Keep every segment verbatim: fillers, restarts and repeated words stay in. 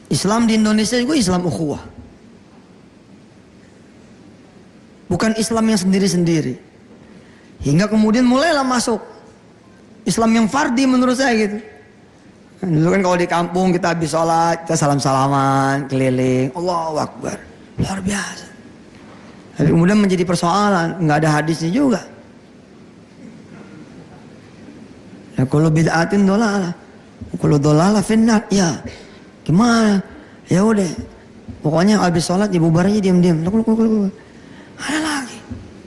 Islam di Indonesia juga Islam ukhuwah. Bukan Islam yang sendiri-sendiri. Hingga kemudian mulailah masuk Islam yang fardi menurut saya gitu. Dulu kan kalau di kampung kita habis sholat, kita salam-salaman, keliling, Allahu Akbar. Luar biasa. Tapi kemudian menjadi persoalan, nggak ada hadisnya juga. Ya kalau bid'atin dolalah, kalau dolalah finnar, ya gimana? Ya udah, pokoknya habis sholat dibubar aja diam-diam. Ada lagi,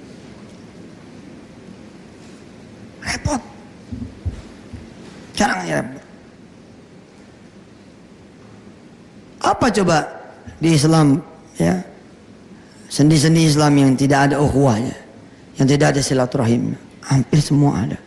repot. Jarang ya repot. Apa coba di Islam ya? Sendi-sendi Islam yang tidak ada ukhuwahnya, yang tidak ada silaturahim, hampir semua ada.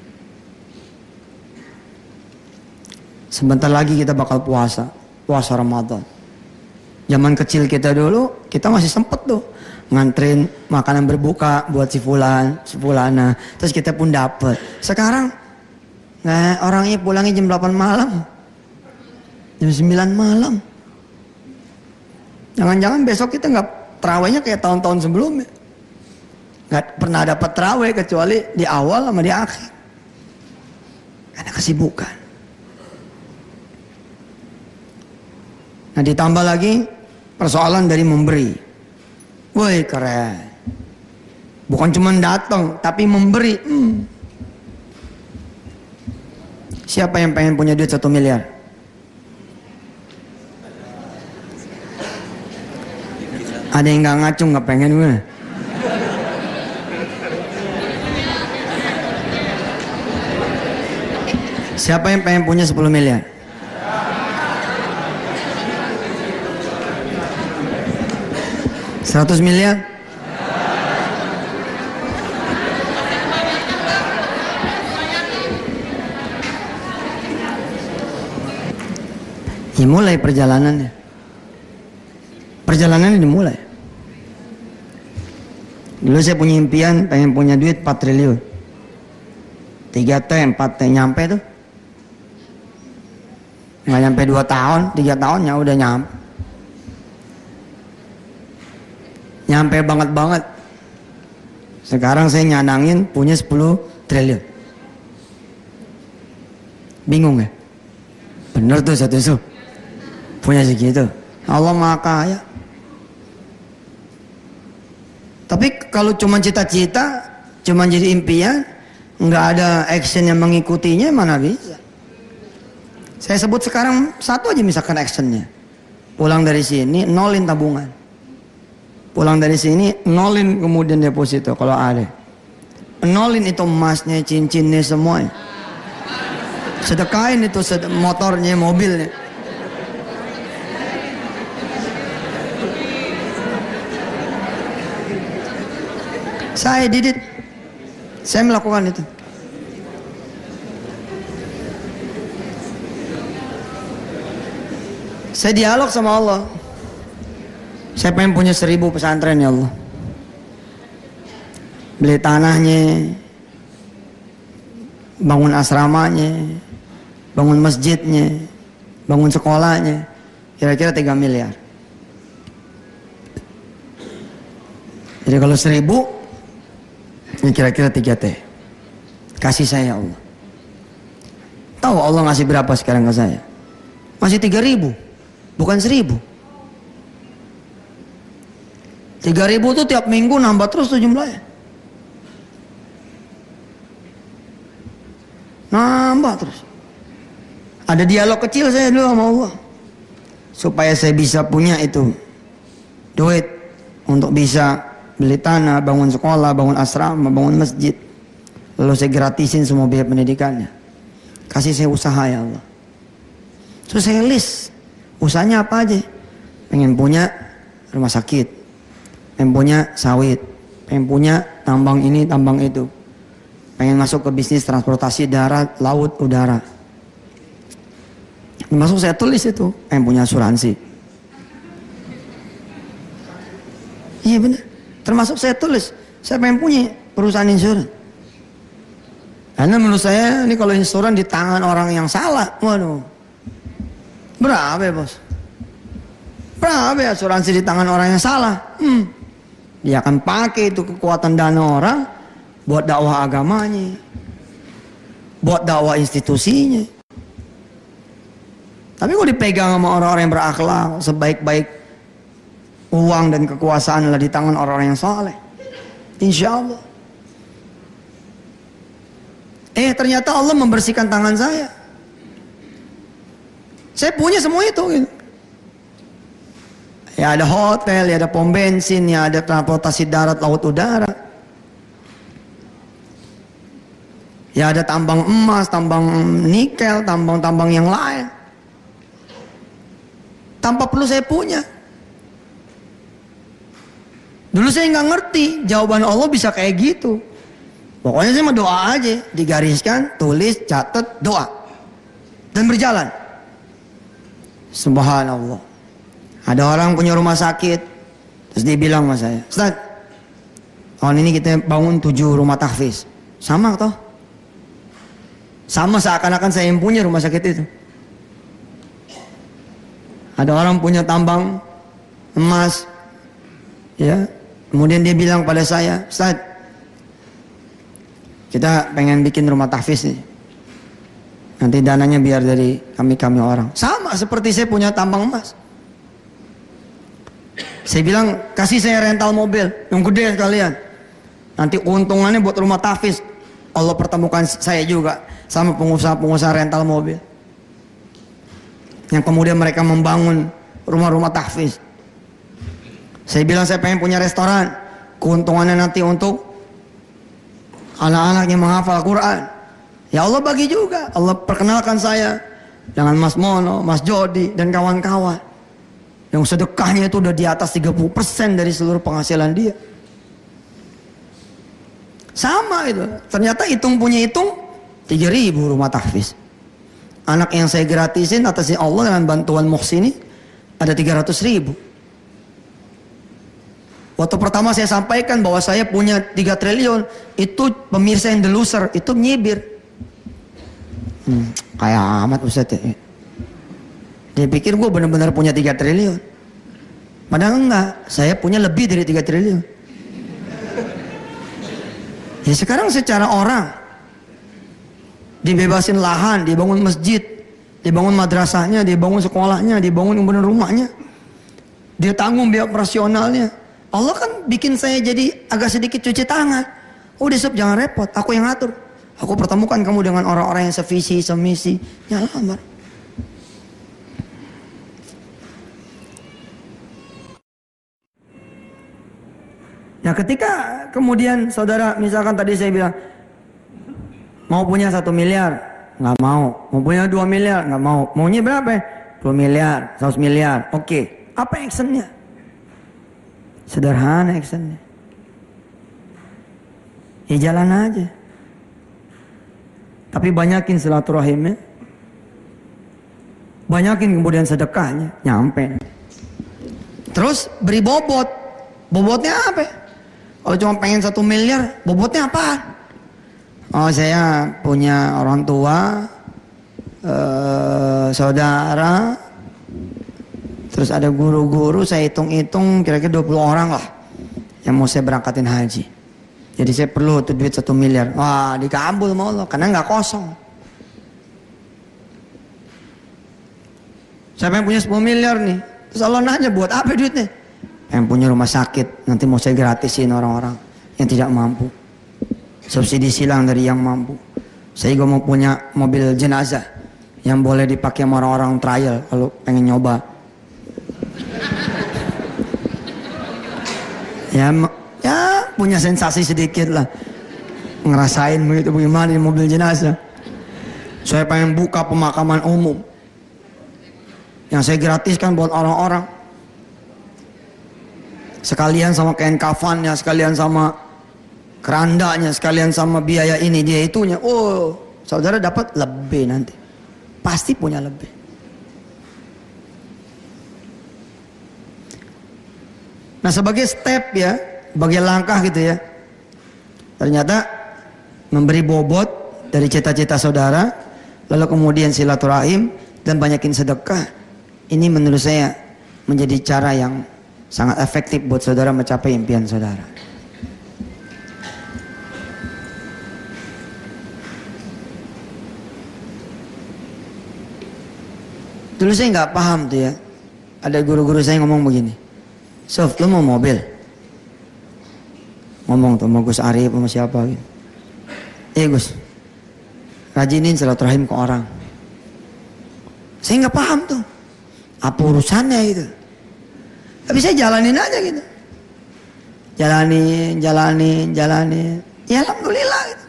Sebentar lagi kita bakal puasa, puasa Ramadan. Zaman kecil kita dulu, kita masih sempet tuh nganterin makanan berbuka buat si fulan, si fulana, terus kita pun dapet. Sekarang, nah orangnya pulangnya jam delapan malam, jam sembilan malam. Jangan-jangan besok kita nggak terawihnya kayak tahun-tahun sebelumnya. Nggak pernah dapat terawih kecuali di awal sama di akhir. Karena kesibukan. Nah ditambah lagi persoalan dari memberi. Woi keren. Bukan cuma datang tapi memberi. Hmm. Siapa yang pengen punya duit satu miliar? Ada yang nggak ngacung nggak pengen gue. Siapa yang pengen punya sepuluh miliar? seratus miliar? Ya mulai perjalanannya. Perjalanannya dimulai. Dulu saya punya impian pengen punya duit empat triliun. tiga T, empat T nyampe tuh. Nggak nyampe dua tahun, tiga tahun ya udah nyampe. Nyampe banget-banget. Sekarang saya nyanangin punya sepuluh triliun. Bingung ya? Bener tuh satu su. Punya segitu. Allah Maha Kaya. Tapi kalau cuma cita-cita, cuma jadi impian, nggak ada action yang mengikutinya, mana bisa. Saya sebut sekarang satu aja misalkan actionnya. Pulang dari sini, nolin tabungan. Pulang dari sini, nolin kemudian deposito kalau ada. Nolin itu emasnya, cincinnya, semuanya. Sedekain itu sed motornya, mobilnya. Saya didit, saya melakukan itu. Saya dialog sama Allah. Saya pengen punya seribu pesantren ya Allah. Beli tanahnya, bangun asramanya, bangun masjidnya, bangun sekolahnya, kira-kira tiga miliar. Jadi kalau seribu, ini kira-kira tiga T. Kasih saya Allah. Tahu Allah ngasih berapa sekarang ke saya? Masih tiga ribu, bukan seribu. Tiga ribu tuh tiap minggu nambah terus tuh jumlahnya. Nambah terus. Ada dialog kecil saya dulu sama Allah. Supaya saya bisa punya itu duit untuk bisa beli tanah, bangun sekolah, bangun asrama, bangun masjid. Lalu saya gratisin semua biaya pendidikannya. Kasih saya usaha ya Allah. Terus saya list usahanya apa aja. Pengen punya rumah sakit, pengen punya sawit, pengen punya tambang ini, tambang itu. Pengen masuk ke bisnis transportasi darat, laut, udara. Masuk saya tulis itu, pengen punya asuransi. Iya benar. Termasuk saya tulis, saya pengen punya perusahaan insuran. Karena menurut saya ini kalau insuran di tangan orang yang salah, waduh, berapa ya bos? Berapa ya asuransi di tangan orang yang salah? Hmm. Dia akan pakai itu kekuatan dana orang buat dakwah agamanya, buat dakwah institusinya. Tapi kalau dipegang sama orang-orang yang berakhlak, sebaik-baik uang dan kekuasaan adalah di tangan orang-orang yang saleh, insya Allah. Eh ternyata Allah membersihkan tangan saya. Saya punya semua itu gitu. Ya ada hotel, ya ada pom bensin, ya ada transportasi darat, laut, udara. Ya ada tambang emas, tambang nikel, tambang-tambang yang lain. Tanpa perlu saya punya. Dulu saya nggak ngerti jawaban Allah bisa kayak gitu. Pokoknya saya mah doa aja, digariskan, tulis, catat, doa, dan berjalan. Subhanallah. Ada orang punya rumah sakit, terus dia bilang sama saya, Ustaz, tahun ini kita bangun tujuh rumah tahfiz. Sama toh? Sama seakan-akan saya yang punya rumah sakit itu. Ada orang punya tambang emas, ya. Kemudian dia bilang pada saya, Ustaz, kita pengen bikin rumah tahfiz nih. Nanti dananya biar dari kami-kami orang. Sama seperti saya punya tambang emas. Saya bilang, kasih saya rental mobil yang gede sekalian. Nanti keuntungannya buat rumah tahfiz. Allah pertemukan saya juga sama pengusaha-pengusaha rental mobil. Yang kemudian mereka membangun rumah-rumah tahfiz. Saya bilang saya pengen punya restoran. Keuntungannya nanti untuk anak-anak yang menghafal Quran. Ya Allah bagi juga. Allah perkenalkan saya dengan Mas Mono, Mas Jody, dan kawan-kawan. Yang sedekahnya itu udah di atas tiga puluh persen dari seluruh penghasilan dia. Sama itu. Ternyata hitung punya hitung tiga ribu rumah tahfiz. Anak yang saya gratisin atas Allah dengan bantuan Muhsini ada tiga ratus ribu. Waktu pertama saya sampaikan bahwa saya punya tiga triliun, itu pemirsa yang the loser, itu nyibir. Hmm, kayak amat Ustaz ya. Dia pikir gue benar-benar punya tiga triliun. Padahal enggak, saya punya lebih dari tiga triliun. Ya sekarang secara orang, dibebasin lahan, dibangun masjid, dibangun madrasahnya, dibangun sekolahnya, dibangun kemudian rumahnya. Dia tanggung biaya operasionalnya. Allah kan bikin saya jadi agak sedikit cuci tangan. Udah sob, jangan repot, aku yang ngatur. Aku pertemukan kamu dengan orang-orang yang sevisi, semisi. Ya lamar. Nah ketika kemudian saudara, misalkan tadi saya bilang mau punya satu miliar, nggak mau. Mau punya dua miliar, nggak mau. Maunya berapa? Dua miliar, seratus miliar. Oke, apa actionnya? Sederhana actionnya. Ya jalan aja. Tapi banyakin silaturahimnya, banyakin kemudian sedekahnya, nyampe. Terus beri bobot. Bobotnya apa? Kalau cuma pengen satu miliar, bobotnya apa? Oh saya punya orang tua, eh, saudara, terus ada guru-guru, saya hitung-hitung kira-kira dua puluh orang lah yang mau saya berangkatin haji. Jadi saya perlu tuh duit satu miliar. Wah dikabul sama Allah, karena nggak kosong. Siapa yang punya sepuluh miliar nih? Terus Allah nanya, buat apa duitnya? Yang punya rumah sakit, nanti mau saya gratisin orang-orang yang tidak mampu. Subsidi silang dari yang mampu. Saya juga mau punya mobil jenazah yang boleh dipakai sama orang-orang trial kalau pengen nyoba. Ya, ya punya sensasi sedikit lah, ngerasain begitu bagaimana di mobil jenazah. Saya pengen buka pemakaman umum yang saya gratiskan buat orang-orang. Sekalian sama kain kafannya, sekalian sama kerandanya, sekalian sama biaya ini dia itunya. Oh, saudara dapat lebih nanti. Pasti punya lebih. Nah, sebagai step ya, sebagai langkah gitu ya. Ternyata memberi bobot dari cita-cita saudara, lalu kemudian silaturahim dan banyakin sedekah. Ini menurut saya menjadi cara yang sangat efektif buat saudara mencapai impian saudara. Dulu saya nggak paham tuh ya. Ada guru-guru saya ngomong begini. Sof, lu mau mobil? Ngomong tuh sama Gus Arif sama siapa gitu. Eh Gus, rajinin silaturahim ke orang. Saya nggak paham tuh. Apa urusannya gitu. Tapi saya jalanin aja gitu. Jalanin, jalanin, jalanin. Ya alhamdulillah gitu.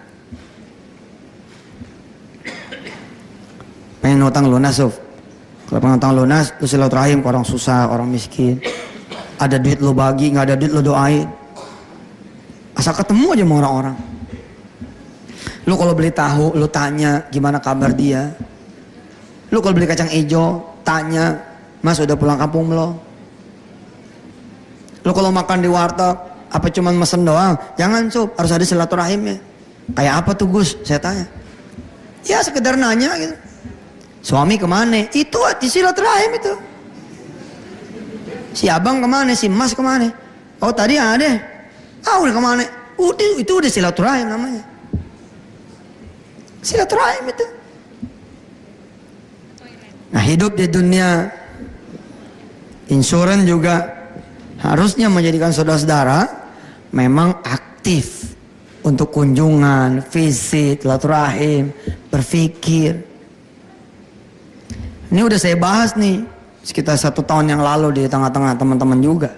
Pengen utang lunas Sof. Kalau pengen utang lunas, lu silaturahim ke orang susah, orang miskin. Ada duit lu bagi, nggak ada duit lu doain. Asal ketemu aja sama orang-orang. Lu kalau beli tahu, lu tanya gimana kabar dia. Lu kalau beli kacang hijau, tanya, Mas udah pulang kampung belum? Lu kalau makan di warteg, apa cuman mesen doang? Jangan Sob, harus ada silaturahimnya. Kayak apa tuh Gus? Saya tanya. Ya sekedar nanya gitu. Suami kemana? Itu di silaturahim itu. Si abang kemana? Si mas kemana? Oh tadi ada. Ah udah kemana? Udah, itu udah silaturahim namanya. Silaturahim itu. Nah hidup di dunia insurans juga harusnya menjadikan saudara-saudara memang aktif untuk kunjungan, visit, silaturahim, berpikir. Ini udah saya bahas nih sekitar satu tahun yang lalu di tengah-tengah teman-teman juga.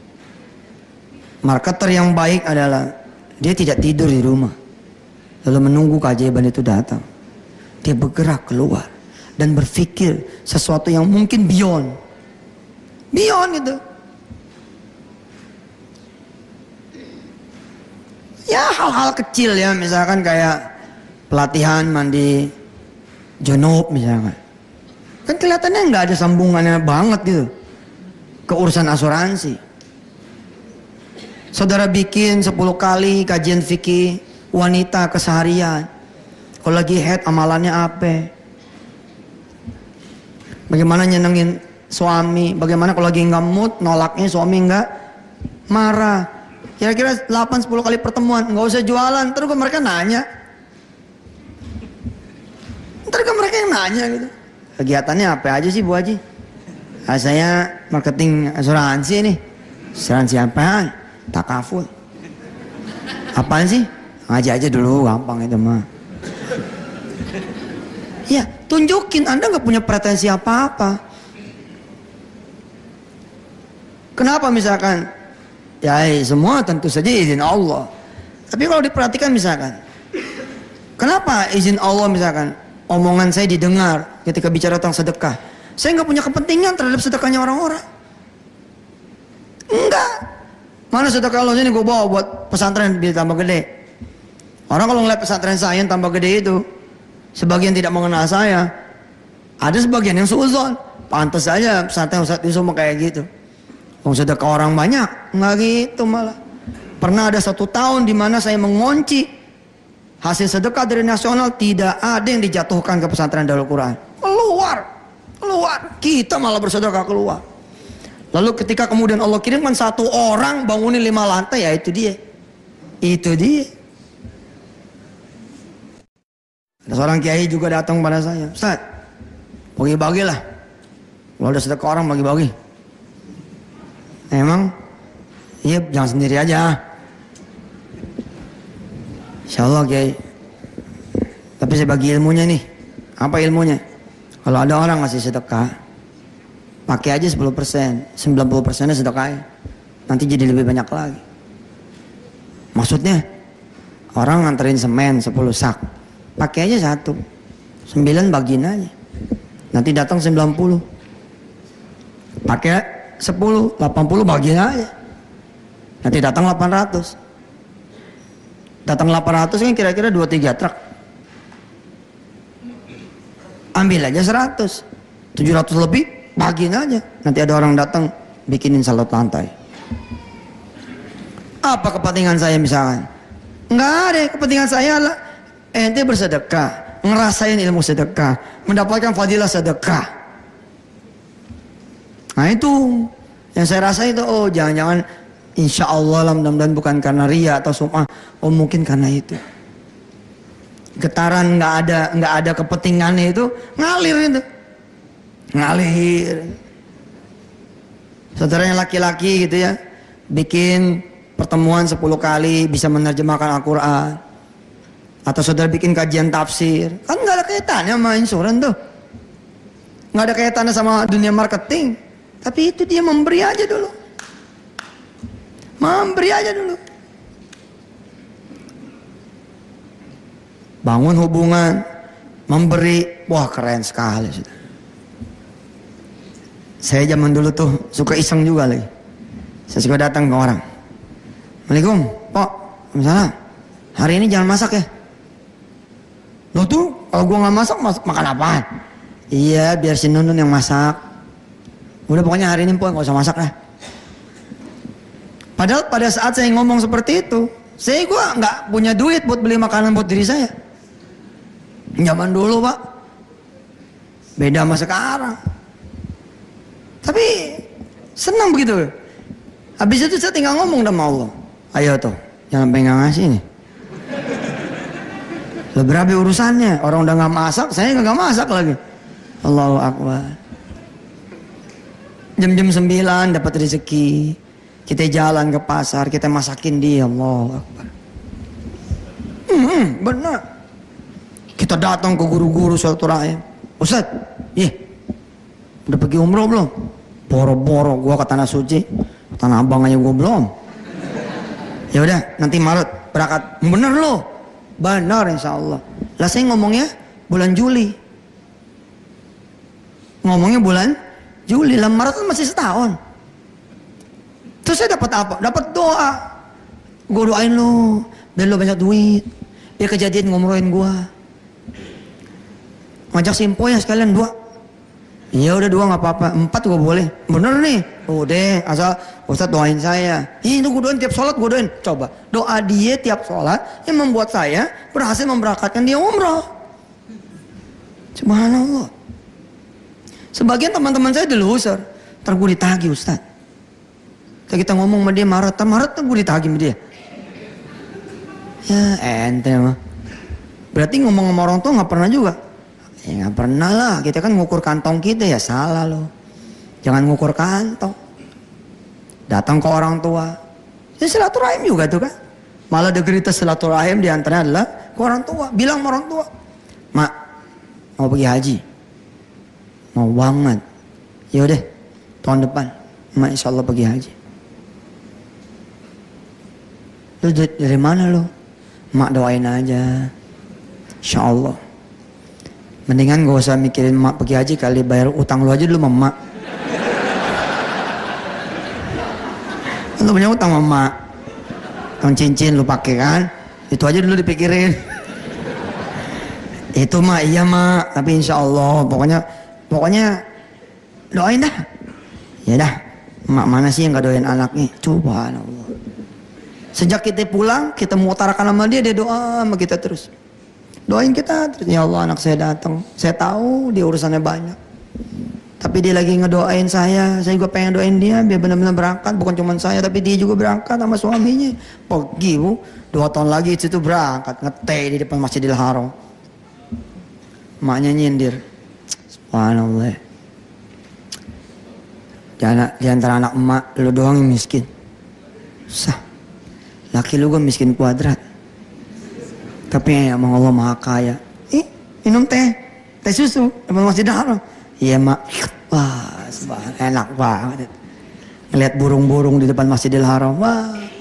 Marketer yang baik adalah dia tidak tidur di rumah lalu menunggu keajaiban itu datang. Dia bergerak keluar dan berpikir sesuatu yang mungkin beyond. Beyond itu. Ya hal-hal kecil ya, misalkan kayak pelatihan mandi junub misalkan. Kan kelihatannya nggak ada sambungannya banget gitu ke urusan asuransi. Saudara bikin sepuluh kali kajian fikih wanita keseharian. Kalau lagi head amalannya apa? Bagaimana nyenengin suami? Bagaimana kalau lagi nggak mood nolaknya suami nggak marah? Kira-kira delapan sepuluh kali pertemuan, nggak usah jualan. Terus mereka nanya. Ntar kan mereka yang nanya gitu. Kegiatannya apa aja sih Bu Haji? Ah, saya marketing asuransi nih. Asuransi apaan? Takaful. Apaan sih? Ngaji aja dulu, gampang itu mah. Ya, tunjukin Anda nggak punya pretensi apa-apa. Kenapa misalkan? Ya semua tentu saja izin Allah. Tapi kalau diperhatikan misalkan, kenapa izin Allah misalkan? Omongan saya didengar ketika bicara tentang sedekah. Saya nggak punya kepentingan terhadap sedekahnya orang-orang. Enggak. Mana sedekah Allah ini gue bawa buat pesantren biar tambah gede. Orang kalau ngeliat pesantren saya yang tambah gede itu, sebagian tidak mengenal saya. Ada sebagian yang suuzon. Pantas saja pesantren Ustaz Yusuf kayak gitu. Kalau sedekah orang banyak, nggak gitu malah. Pernah ada satu tahun di mana saya mengunci hasil sedekah dari nasional, tidak ada yang dijatuhkan ke pesantren Darul Quran. Keluar, keluar. Kita malah bersedekah keluar. Lalu ketika kemudian Allah kirimkan satu orang bangunin lima lantai, ya itu dia. Itu dia. Ada seorang kiai juga datang pada saya. Ustaz, bagi-bagilah. Kalau ada sedekah orang bagi-bagi. Emang? Iya, jangan sendiri aja. Insya Allah Kiai. Tapi saya bagi ilmunya nih. Apa ilmunya? Kalau ada orang ngasih sedekah, pakai aja sepuluh persen, sembilan puluh persennya sedekah. Nanti jadi lebih banyak lagi. Maksudnya orang nganterin semen sepuluh sak, pakai aja satu, sembilan bagiin aja. Nanti datang sembilan puluh, pakai sepuluh, delapan puluh bagiin aja. Nanti datang delapan ratus. Datang delapan ratus kan kira-kira dua tiga truk. Ambil aja seratus. tujuh ratus lebih bagiin aja. Nanti ada orang datang bikinin salat lantai. Apa kepentingan saya misalkan? Enggak ada, kepentingan saya lah ente bersedekah, ngerasain ilmu sedekah, mendapatkan fadilah sedekah. Nah itu yang saya rasa itu, oh jangan-jangan insya Allah lah mudah-mudahan bukan karena ria atau sum'ah, oh mungkin karena itu. Getaran nggak ada nggak ada kepentingannya itu ngalir itu, ngalir. Saudaranya laki-laki gitu ya, bikin pertemuan sepuluh kali bisa menerjemahkan Al-Quran, atau saudara bikin kajian tafsir, kan nggak ada kaitannya sama insuran tuh, nggak ada kaitannya sama dunia marketing. Tapi itu dia memberi aja dulu. Memberi aja dulu. Bangun hubungan, memberi, wah keren sekali. Saya zaman dulu tuh suka iseng juga lagi. Saya suka datang ke orang. Assalamualaikum, Pak. Misalnya, hari ini jangan masak ya. Loh tuh, kalau gua nggak masak, masak makan apaan? Iya, biar si Nunun yang masak. Udah pokoknya hari ini Pak nggak usah masak lah. Padahal pada saat saya ngomong seperti itu, saya gua nggak punya duit buat beli makanan buat diri saya. Zaman dulu Pak, beda sama sekarang. Tapi senang begitu. Habis itu saya tinggal ngomong sama Allah. Ayo tuh, jangan pengen ngasih nih. Lah berapa urusannya? Orang udah nggak masak, saya nggak masak lagi. Allahu Akbar. Jam-jam sembilan dapat rezeki, kita jalan ke pasar, kita masakin dia. Allahu Akbar. Hmm, benar. Kita datang ke guru-guru silaturahim. Ustaz, ih, udah pergi umroh belum? Boro-boro gua ke tanah suci, ke tanah abang aja gua belum. Ya udah, nanti Maret berangkat. Bener loh, benar insya Allah. Lah saya ngomongnya bulan Juli, ngomongnya bulan Juli, lah Maret kan masih setahun. Terus saya dapat apa? Dapat doa. Gue doain lo, biar lo banyak duit, biar kejadian ngomongin gue. Ngajak simpo ya sekalian dua. Iya udah dua nggak apa-apa, empat gue boleh. Bener nih, udah asal Ustaz doain saya. Ih itu gue doain tiap sholat gue doain. Coba doa dia tiap sholat yang membuat saya berhasil memberangkatkan dia umroh. Subhanallah. Sebagian teman-teman saya di loser, ntar gue ditagih Ustaz. Kita ngomong sama dia Maret, Maret tuh gue ditagih sama dia. Ya ente mah. Berarti ngomong sama orang tua nggak pernah juga. Ya nggak pernah lah, kita kan ngukur kantong kita ya salah loh. Jangan ngukur kantong. Datang ke orang tua. Ya silaturahim juga tuh kan. Malah degritas silaturahim diantaranya adalah ke orang tua. Bilang sama orang tua, Mak mau pergi haji, mau banget. Yaudah tahun depan Mak insya Allah pergi haji. Lu dari mana lu? Mak doain aja, insya Allah. Mendingan gak usah mikirin Mak pergi haji, kali bayar utang lu aja dulu sama Mak. Lu punya utang sama Mak, utang cincin lu pakai kan, itu aja dulu dipikirin. Itu Mak, iya Mak, tapi insya Allah pokoknya pokoknya doain dah. Ya dah, Mak mana sih yang gak doain anaknya? Coba Allah. Sejak kita pulang, kita mengutarakan sama dia, dia doa sama kita terus. Doain kita terus, ya Allah anak saya datang. Saya tahu dia urusannya banyak, tapi dia lagi ngedoain saya. Saya juga pengen doain dia biar benar-benar berangkat. Bukan cuma saya, tapi dia juga berangkat sama suaminya. Pergi bu, dua tahun lagi itu berangkat ngeteh di depan Masjidil Haram. Maknya nyindir. Subhanallah. Jangan di antara anak emak lu doang yang miskin. Sah. Laki lu gue miskin kuadrat. Tapi emang Allah maha kaya. Ih, minum teh, teh susu, depan Masjidil Haram. Iya mak, wah, enak banget. Ngeliat burung-burung di depan Masjidil Haram, wah.